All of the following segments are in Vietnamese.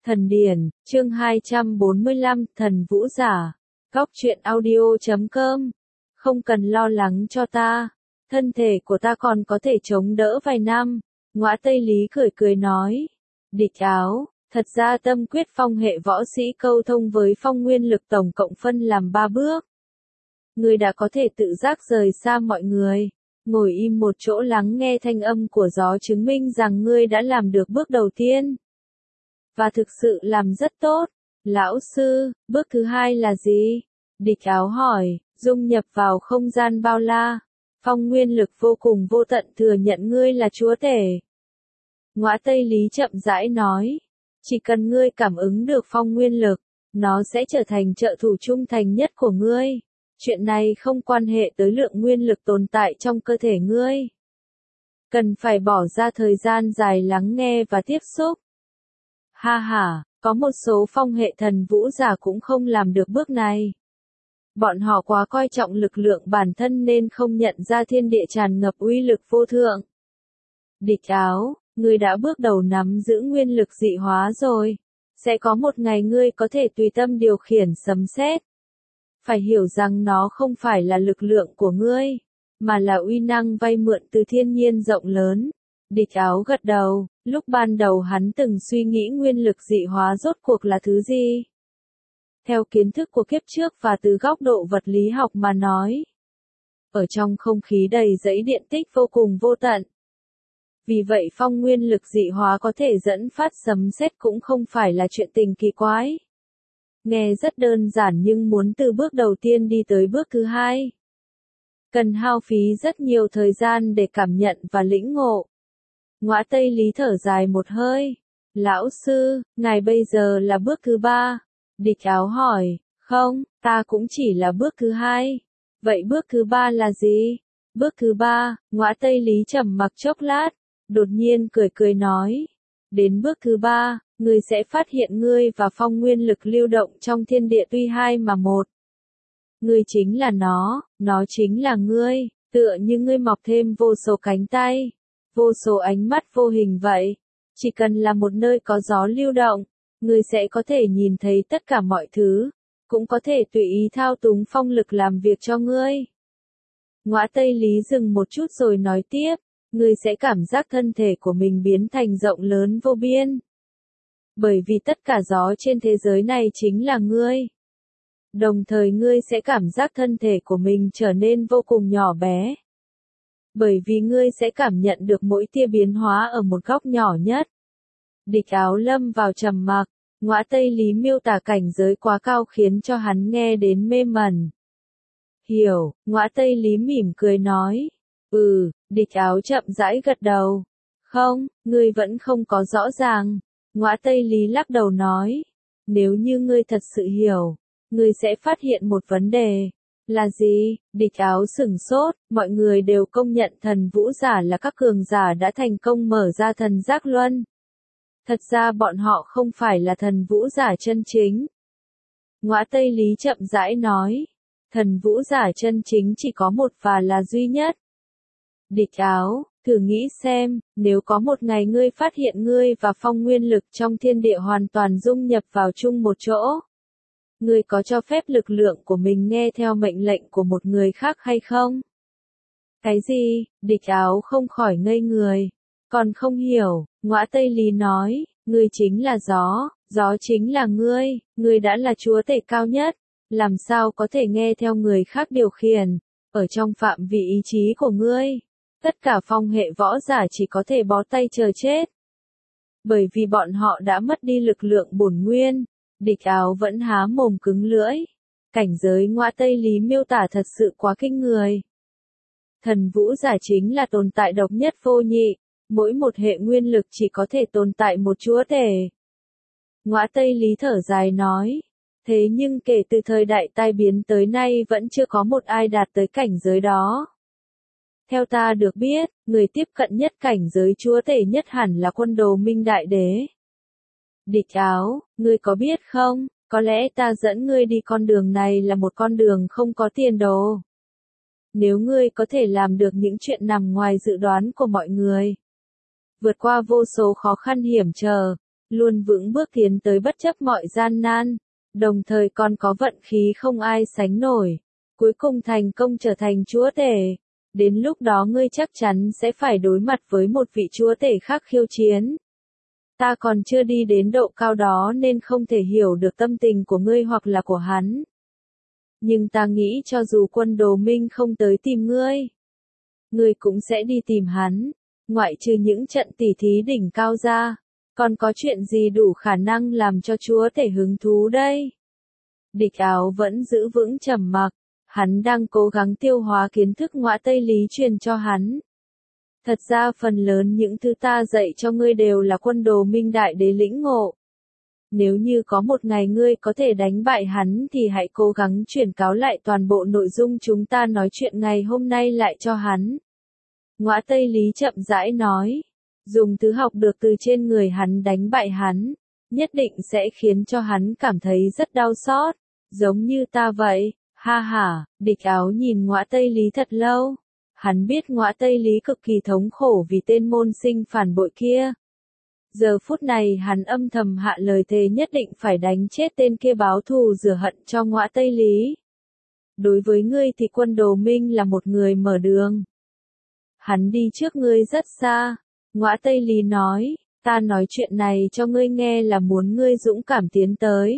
Thần điển, chương 245, thần vũ giả. Góc truyện audio.com. Không cần lo lắng cho ta, thân thể của ta còn có thể chống đỡ vài năm. Ngõa Tây Lý cười cười nói. Địch Áo, thật ra tâm quyết phong hệ võ sĩ câu thông với phong nguyên lực tổng cộng phân làm 3 bước. Ngươi đã có thể tự giác rời xa mọi người, ngồi im một chỗ lắng nghe thanh âm của gió chứng minh rằng ngươi đã làm được bước đầu tiên. Và thực sự làm rất tốt. Lão sư, bước thứ 2 là gì? Địch Áo hỏi. Dung nhập vào không gian bao la. Phong nguyên lực vô cùng vô tận thừa nhận ngươi là chúa tể. Ngõa Tây Lý chậm rãi nói. Chỉ cần ngươi cảm ứng được phong nguyên lực, nó sẽ trở thành trợ thủ trung thành nhất của ngươi. Chuyện này không quan hệ tới lượng nguyên lực tồn tại trong cơ thể ngươi. Cần phải bỏ ra thời gian dài lắng nghe và tiếp xúc. Ha ha, có một số phong hệ thần vũ giả cũng không làm được bước này. Bọn họ quá coi trọng lực lượng bản thân nên không nhận ra thiên địa tràn ngập uy lực vô thượng. Địch Áo, ngươi đã bước đầu nắm giữ nguyên lực dị hóa rồi. Sẽ có một ngày ngươi có thể tùy tâm điều khiển sấm sét. Phải hiểu rằng nó không phải là lực lượng của ngươi, mà là uy năng vay mượn từ thiên nhiên rộng lớn. Địch Áo gật đầu, lúc ban đầu hắn từng suy nghĩ nguyên lực dị hóa rốt cuộc là thứ gì. Theo kiến thức của kiếp trước và từ góc độ vật lý học mà nói, ở trong không khí đầy dẫy điện tích vô cùng vô tận. Vì vậy phong nguyên lực dị hóa có thể dẫn phát sấm sét cũng không phải là chuyện tình kỳ quái. Nghe rất đơn giản nhưng muốn từ bước đầu tiên đi tới bước thứ 2. Cần hao phí rất nhiều thời gian để cảm nhận và lĩnh ngộ. Ngõa Tây Lý thở dài một hơi. Lão sư, ngài bây giờ là bước thứ 3. Địch Áo hỏi. Không, ta cũng chỉ là bước thứ 2. Vậy bước thứ 3 là gì? Bước thứ 3, Ngõa Tây Lý trầm mặc chốc lát. Đột nhiên cười cười nói. Đến bước thứ 3, ngươi sẽ phát hiện ngươi và phong nguyên lực lưu động trong thiên địa tuy hai mà một. Ngươi chính là nó chính là ngươi, tựa như ngươi mọc thêm vô số cánh tay, vô số ánh mắt vô hình vậy. Chỉ cần là một nơi có gió lưu động, ngươi sẽ có thể nhìn thấy tất cả mọi thứ, cũng có thể tùy ý thao túng phong lực làm việc cho ngươi. Ngõa Tây Lý dừng một chút rồi nói tiếp, ngươi sẽ cảm giác thân thể của mình biến thành rộng lớn vô biên. Bởi vì tất cả gió trên thế giới này chính là ngươi. Đồng thời ngươi sẽ cảm giác thân thể của mình trở nên vô cùng nhỏ bé. Bởi vì ngươi sẽ cảm nhận được mỗi tia biến hóa ở một góc nhỏ nhất. Địch Áo lâm vào trầm mặc, Ngõa Tây Lý miêu tả cảnh giới quá cao khiến cho hắn nghe đến mê mẩn. Hiểu, Ngõa Tây Lý mỉm cười nói. Địch Áo chậm rãi gật đầu. Không, ngươi vẫn không có rõ ràng. Ngõa Tây Lý lắc đầu nói. Nếu như ngươi thật sự hiểu, ngươi sẽ phát hiện một vấn đề. Là gì? Địch Áo sửng sốt, mọi người đều công nhận thần vũ giả là các cường giả đã thành công mở ra thần giác luân. Thật ra bọn họ không phải là thần vũ giả chân chính. Ngõa Tây Lý chậm rãi nói. Thần vũ giả chân chính chỉ có một và là duy nhất. Địch Áo, thử nghĩ xem, nếu có một ngày ngươi phát hiện ngươi và phong nguyên lực trong thiên địa hoàn toàn dung nhập vào chung một chỗ. Ngươi có cho phép lực lượng của mình nghe theo mệnh lệnh của một người khác hay không? Cái gì? Địch Áo không khỏi ngây người. Còn không hiểu, Ngõa Tây Lý nói, ngươi chính là gió chính là ngươi đã là chúa tể cao nhất, làm sao có thể nghe theo người khác điều khiển, ở trong phạm vi ý chí của ngươi. Tất cả phong hệ võ giả chỉ có thể bó tay chờ chết. Bởi vì bọn họ đã mất đi lực lượng bổn nguyên. Địch Áo vẫn há mồm cứng lưỡi. Cảnh giới Ngõa Tây Lý miêu tả thật sự quá kinh người. Thần vũ giả chính là tồn tại độc nhất vô nhị. Mỗi một hệ nguyên lực chỉ có thể tồn tại một chúa tể. Ngõa Tây Lý thở dài nói. Thế nhưng kể từ thời đại tai biến tới nay vẫn chưa có một ai đạt tới cảnh giới đó. Theo ta được biết, người tiếp cận nhất cảnh giới chúa tể nhất hẳn là Quân Đồ Minh Đại Đế. Địch Áo, ngươi có biết không, có lẽ ta dẫn ngươi đi con đường này là một con đường không có tiền đồ. Nếu ngươi có thể làm được những chuyện nằm ngoài dự đoán của mọi người, vượt qua vô số khó khăn hiểm trở, luôn vững bước tiến tới bất chấp mọi gian nan, đồng thời còn có vận khí không ai sánh nổi, cuối cùng thành công trở thành chúa tể. Đến lúc đó ngươi chắc chắn sẽ phải đối mặt với một vị chúa tể khác khiêu chiến. Ta còn chưa đi đến độ cao đó nên không thể hiểu được tâm tình của ngươi hoặc là của hắn. Nhưng ta nghĩ cho dù quân Đồ Minh không tới tìm ngươi, ngươi cũng sẽ đi tìm hắn, ngoại trừ những trận tỉ thí đỉnh cao ra, còn có chuyện gì đủ khả năng làm cho chúa tể hứng thú đây? Địch Áo vẫn giữ vững trầm mặc, hắn đang cố gắng tiêu hóa kiến thức Ngõa Tây Lý truyền cho hắn. Thật ra phần lớn những thứ ta dạy cho ngươi đều là quân Đồ Minh Đại Đế lĩnh ngộ. Nếu như có một ngày ngươi có thể đánh bại hắn thì hãy cố gắng chuyển cáo lại toàn bộ nội dung chúng ta nói chuyện ngày hôm nay lại cho hắn. Ngõa Tây Lý chậm rãi nói, dùng thứ học được từ trên người hắn đánh bại hắn, nhất định sẽ khiến cho hắn cảm thấy rất đau xót, giống như ta vậy. Ha ha, Địch Áo nhìn Ngõa Tây Lý thật lâu. Hắn biết Ngõa Tây Lý cực kỳ thống khổ vì tên môn sinh phản bội kia. Giờ phút này hắn âm thầm hạ lời thề nhất định phải đánh chết tên kia báo thù rửa hận cho Ngõa Tây Lý. Đối với ngươi thì quân Đồ Minh là một người mở đường. Hắn đi trước ngươi rất xa. Ngõa Tây Lý nói, ta nói chuyện này cho ngươi nghe là muốn ngươi dũng cảm tiến tới.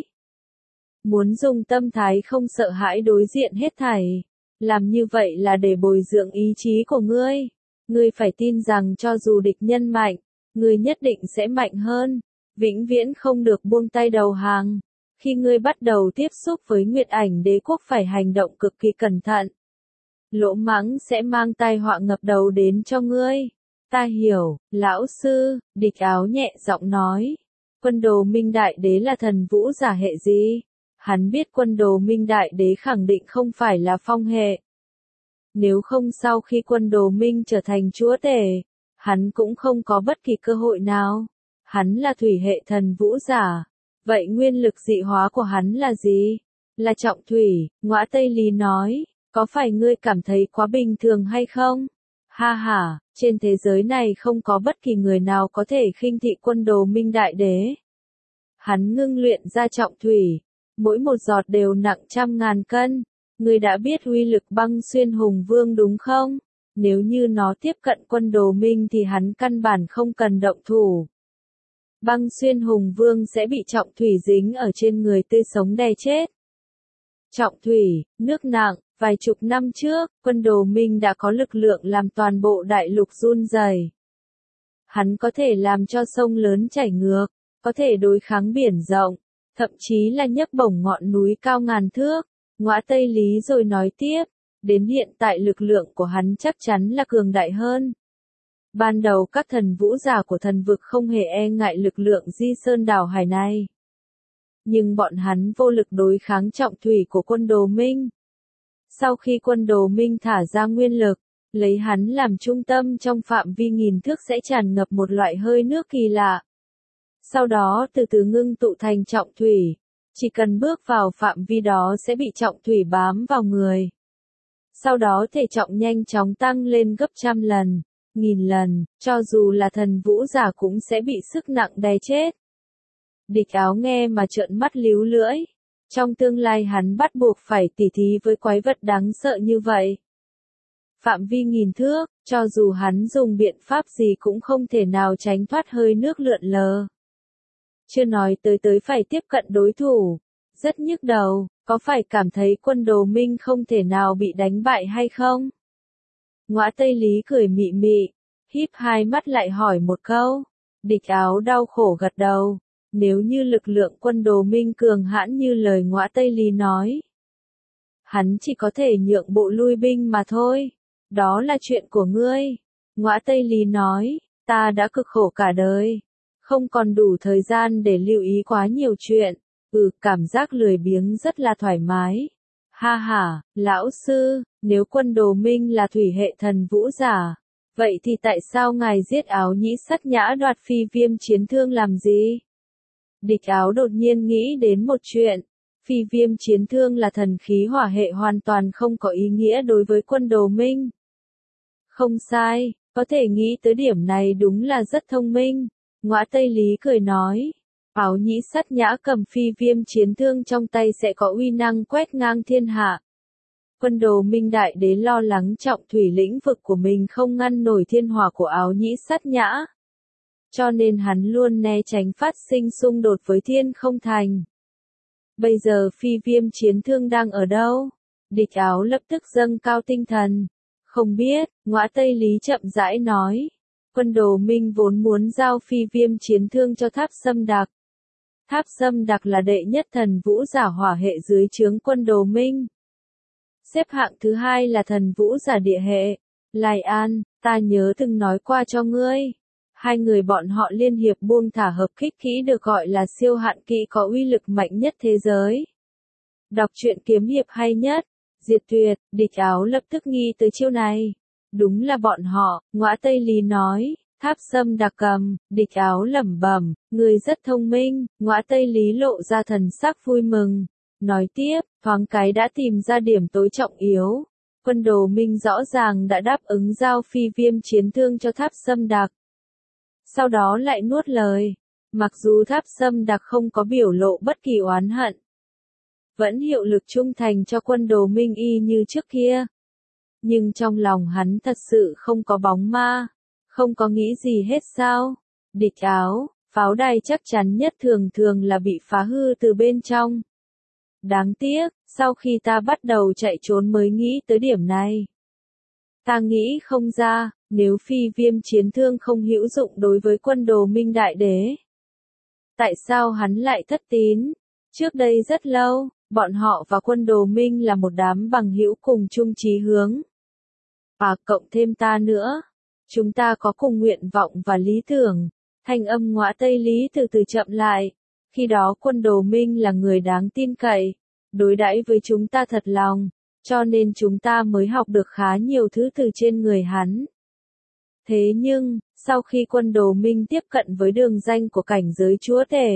Muốn dùng tâm thái không sợ hãi đối diện hết thảy. Làm như vậy là để bồi dưỡng ý chí của ngươi. Ngươi phải tin rằng cho dù địch nhân mạnh, ngươi nhất định sẽ mạnh hơn. Vĩnh viễn không được buông tay đầu hàng. Khi ngươi bắt đầu tiếp xúc với Nguyệt Ảnh Đế quốc phải hành động cực kỳ cẩn thận. Lỗ mãng sẽ mang tai họa ngập đầu đến cho ngươi. Ta hiểu, lão sư, Địch Áo nhẹ giọng nói. Quân Đồ Minh Đại Đế là thần vũ giả hệ gì? Hắn biết quân Đồ Minh Đại Đế khẳng định không phải là phong hệ. Nếu không sau khi quân Đồ Minh trở thành chúa tể, hắn cũng không có bất kỳ cơ hội nào. Hắn là thủy hệ thần vũ giả. Vậy nguyên lực dị hóa của hắn là gì? Là trọng thủy, Ngõa Tây Lý nói. Có phải ngươi cảm thấy quá bình thường hay không? Ha ha, trên thế giới này không có bất kỳ người nào có thể khinh thị quân Đồ Minh Đại Đế. Hắn ngưng luyện ra trọng thủy. Mỗi một giọt đều nặng 100.000 cân. Ngươi đã biết uy lực Băng Xuyên Hùng Vương đúng không? Nếu như nó tiếp cận quân Đồ Minh thì hắn căn bản không cần động thủ. Băng Xuyên Hùng Vương sẽ bị trọng thủy dính ở trên người tươi sống đè chết. Trọng thủy, nước nặng, vài chục năm trước, quân Đồ Minh đã có lực lượng làm toàn bộ đại lục run rẩy. Hắn có thể làm cho sông lớn chảy ngược, có thể đối kháng biển rộng, thậm chí là nhấc bổng ngọn núi cao ngàn thước. Ngõa Tây Lý rồi nói tiếp, đến hiện tại lực lượng của hắn chắc chắn là cường đại hơn. Ban đầu các thần vũ giả của thần vực không hề e ngại lực lượng Di Sơn đảo hải này. Nhưng bọn hắn vô lực đối kháng trọng thủy của quân Đồ Minh. Sau khi quân Đồ Minh thả ra nguyên lực, lấy hắn làm trung tâm trong phạm vi nghìn thước sẽ tràn ngập một loại hơi nước kỳ lạ. Sau đó từ từ ngưng tụ thành trọng thủy. Chỉ cần bước vào phạm vi đó sẽ bị trọng thủy bám vào người. Sau đó thể trọng nhanh chóng tăng lên gấp 100 lần, 1000 lần, cho dù là thần vũ giả cũng sẽ bị sức nặng đè chết. Địch Áo nghe mà trợn mắt líu lưỡi. Trong tương lai hắn bắt buộc phải tỉ thí với quái vật đáng sợ như vậy. Phạm vi 1000 thước, cho dù hắn dùng biện pháp gì cũng không thể nào tránh thoát hơi nước lượn lờ. Chưa nói tới phải tiếp cận đối thủ. Rất nhức đầu, có phải cảm thấy quân Đồ Minh không thể nào bị đánh bại hay không? Ngõa Tây Lý cười mị mị, híp hai mắt lại hỏi một câu. Địch Áo đau khổ gật đầu. Nếu như lực lượng quân Đồ Minh cường hãn như lời Ngõa Tây Lý nói, hắn chỉ có thể nhượng bộ lui binh mà thôi. Đó là chuyện của ngươi. Ngõa Tây Lý nói, ta đã cực khổ cả đời. Không còn đủ thời gian để lưu ý quá nhiều chuyện. Cảm giác lười biếng rất là thoải mái. Ha ha, lão sư, nếu quân Đồ Minh là thủy hệ thần vũ giả, vậy thì tại sao ngài giết Áo Nhĩ Sắt Nhã đoạt Phi Viêm Chiến Thương làm gì? Địch Áo đột nhiên nghĩ đến một chuyện. Phi Viêm Chiến Thương là thần khí hỏa hệ hoàn toàn không có ý nghĩa đối với quân Đồ Minh. Không sai, có thể nghĩ tới điểm này đúng là rất thông minh. Ngõa Tây Lý cười nói, Áo Nhĩ Sắt Nhã cầm phi viêm chiến thương trong tay sẽ có uy năng quét ngang thiên hạ. Quân Đồ Minh Đại Đế lo lắng trọng thủy lĩnh vực của mình không ngăn nổi thiên hỏa của Áo Nhĩ Sắt Nhã. Cho nên hắn luôn né tránh phát sinh xung đột với Thiên Không Thành. Bây giờ phi viêm chiến thương đang ở đâu? Địch Áo lập tức dâng cao tinh thần. Không biết, Ngõa Tây Lý chậm rãi nói. Quân Đồ Minh vốn muốn giao phi viêm chiến thương cho Tháp Sâm Đặc. Tháp Sâm Đặc là đệ nhất thần vũ giả hỏa hệ dưới trướng Quân Đồ Minh. Xếp hạng thứ hai là thần vũ giả địa hệ. Lai An, ta nhớ từng nói qua cho ngươi. Hai người bọn họ liên hiệp buông thả hợp kích kỹ được gọi là siêu hạn kỹ có uy lực mạnh nhất thế giới. Đọc truyện kiếm hiệp hay nhất. Diệt Tuyệt, Địch Áo lập tức nghi tới chiêu này. Đúng là bọn họ, Ngõa Tây Lý nói. Tháp Sâm Đặc cầm, Địch Áo lẩm bẩm, người rất thông minh. Ngõa Tây Lý lộ ra thần sắc vui mừng. Nói tiếp, thoáng cái đã tìm ra điểm tối trọng yếu. Quân Đồ Minh rõ ràng đã đáp ứng giao phi viêm chiến thương cho Tháp Sâm Đặc. Sau đó lại nuốt lời. Mặc dù Tháp Sâm Đặc không có biểu lộ bất kỳ oán hận, vẫn hiệu lực trung thành cho Quân Đồ Minh y như trước kia. Nhưng trong lòng hắn thật sự không có bóng ma, không có nghĩ gì hết sao. Địch Áo, pháo đài chắc chắn nhất thường thường là bị phá hư từ bên trong. Đáng tiếc, sau khi ta bắt đầu chạy trốn mới nghĩ tới điểm này. Ta nghĩ không ra, nếu phi viêm chiến thương không hữu dụng đối với Quân Đồ Minh Đại Đế. Tại sao hắn lại thất tín? Trước đây rất lâu, bọn họ và Quân Đồ Minh là một đám bằng hữu cùng chung chí hướng. Và cộng thêm ta nữa. Chúng ta có cùng nguyện vọng và lý tưởng. Thanh âm Ngõa Tây Lý từ từ chậm lại. Khi đó Quân Đồ Minh là người đáng tin cậy, đối đãi với chúng ta thật lòng, cho nên chúng ta mới học được khá nhiều thứ từ trên người hắn. Thế nhưng, sau khi Quân Đồ Minh tiếp cận với đường danh của cảnh giới chúa tể,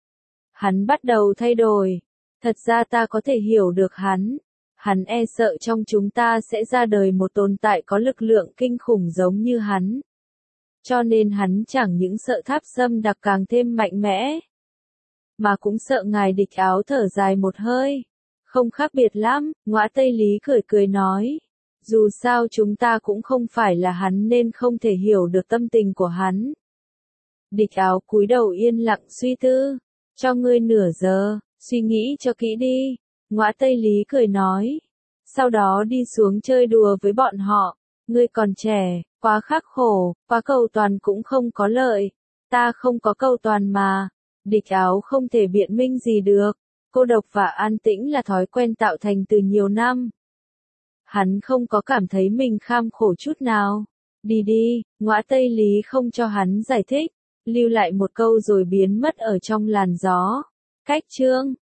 hắn bắt đầu thay đổi. Thật ra ta có thể hiểu được hắn. Hắn e sợ trong chúng ta sẽ ra đời một tồn tại có lực lượng kinh khủng giống như hắn. Cho nên hắn chẳng những sợ Tháp Sâm Đặc càng thêm mạnh mẽ, mà cũng sợ ngài. Địch Áo thở dài một hơi. Không khác biệt lắm, Ngõa Tây Lý cười cười nói. Dù sao chúng ta cũng không phải là hắn nên không thể hiểu được tâm tình của hắn. Địch Áo cúi đầu yên lặng suy tư. Cho ngươi nửa giờ, suy nghĩ cho kỹ đi. Ngõa Tây Lý cười nói. Sau đó đi xuống chơi đùa với bọn họ. Ngươi còn trẻ, quá khắc khổ, quá cầu toàn cũng không có lợi. Ta không có cầu toàn mà. Địch Áo không thể biện minh gì được. Cô độc và an tĩnh là thói quen tạo thành từ nhiều năm. Hắn không có cảm thấy mình kham khổ chút nào. Đi đi, Ngõa Tây Lý không cho hắn giải thích, lưu lại một câu rồi biến mất ở trong làn gió. Cách chương